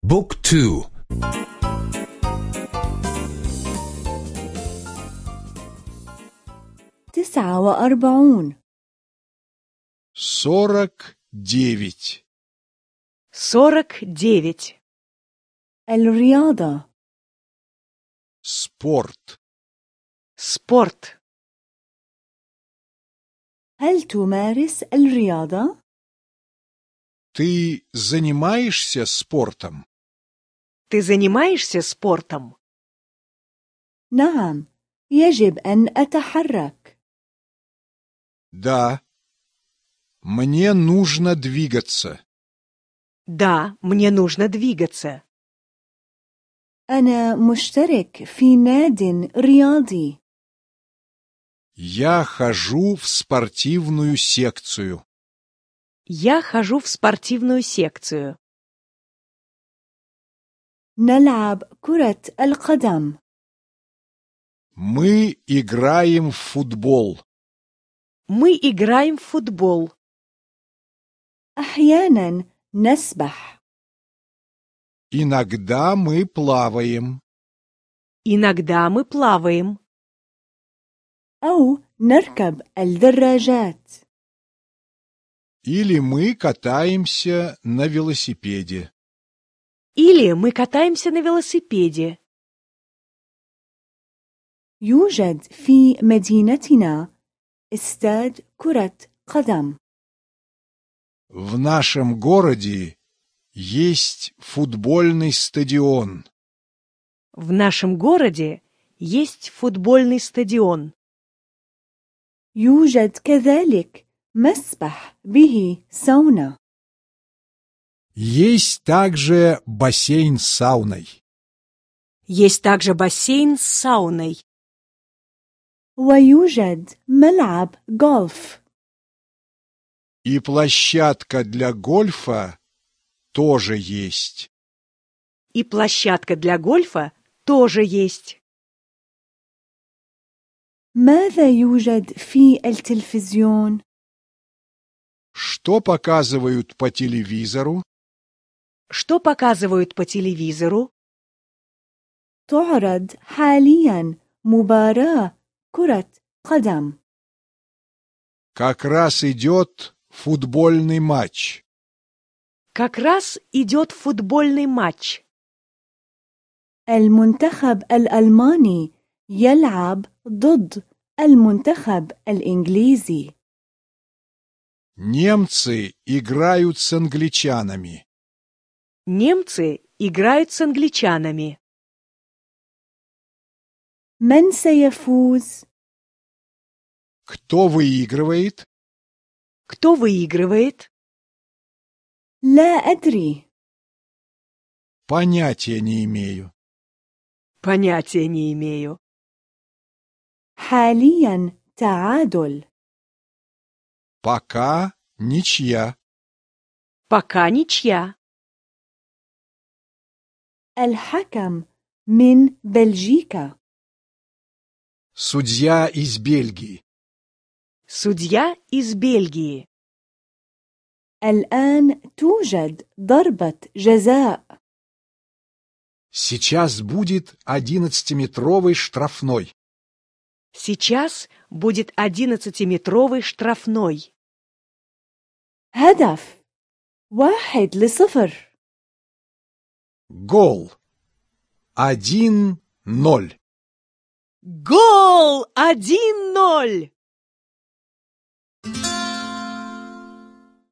بوك تو 49 49 49. الرياضة спорт. Спорт. هل تمارس الرياضة؟ Ты занимаешься спортом? Ты занимаешься спортом? نعم، يجب أن أتحرك. Да. Мне нужно двигаться. Да, мне нужно двигаться. أنا مشترك في ناد رياضي. Я хожу в спортивную секцию. Я хожу в спортивную секцию. نلعب كرة القدم. Мы играем в футбол. Мы играем в футбол. أحيانا نسبح. Иногда мы плаваем. Иногда мы плаваем. أو نركب الدراجات. Или мы катаемся на велосипеде. Или мы катаемся на велосипеде. يوجد في مدينتنا استاد كرة قدم. В нашем городе есть футбольный стадион. В нашем городе есть футбольный стадион. يوجد كذلك مسبح به ساونا. Есть также бассейн с сауной. Есть также бассейн с сауной. ويوجد ملعب غولف. И площадка для гольфа тоже есть. И площадка для гольфа тоже есть. ماذا يوجد في التلفزيون؟ Что показывают по телевизору? Что показывают по телевизору? تعرض حاليا مباراة كرة قدم. Как раз идет футбольный матч. Как раз идет футбольный матч. المنتخب الألماني يلعب ضد المنتخب الإنجليزي. Немцы играют с англичанами. Немцы играют с англичанами. من سيفوز؟ Кто выигрывает? Кто выигрывает? لا أدري. Понятия не имею. Понятия не имею. حاليا تعادل. Пока ничья. Пока ничья. الحكم من بلجيكا. Судья из Бельгии. Судья из Бельгии. الآن توجد ضربة جزاء. Сейчас будет 11-метровый штрафной. Сейчас будет 11-метровый штрафной. هدف 1-0. Гол. 1-0. Гол! 1-0!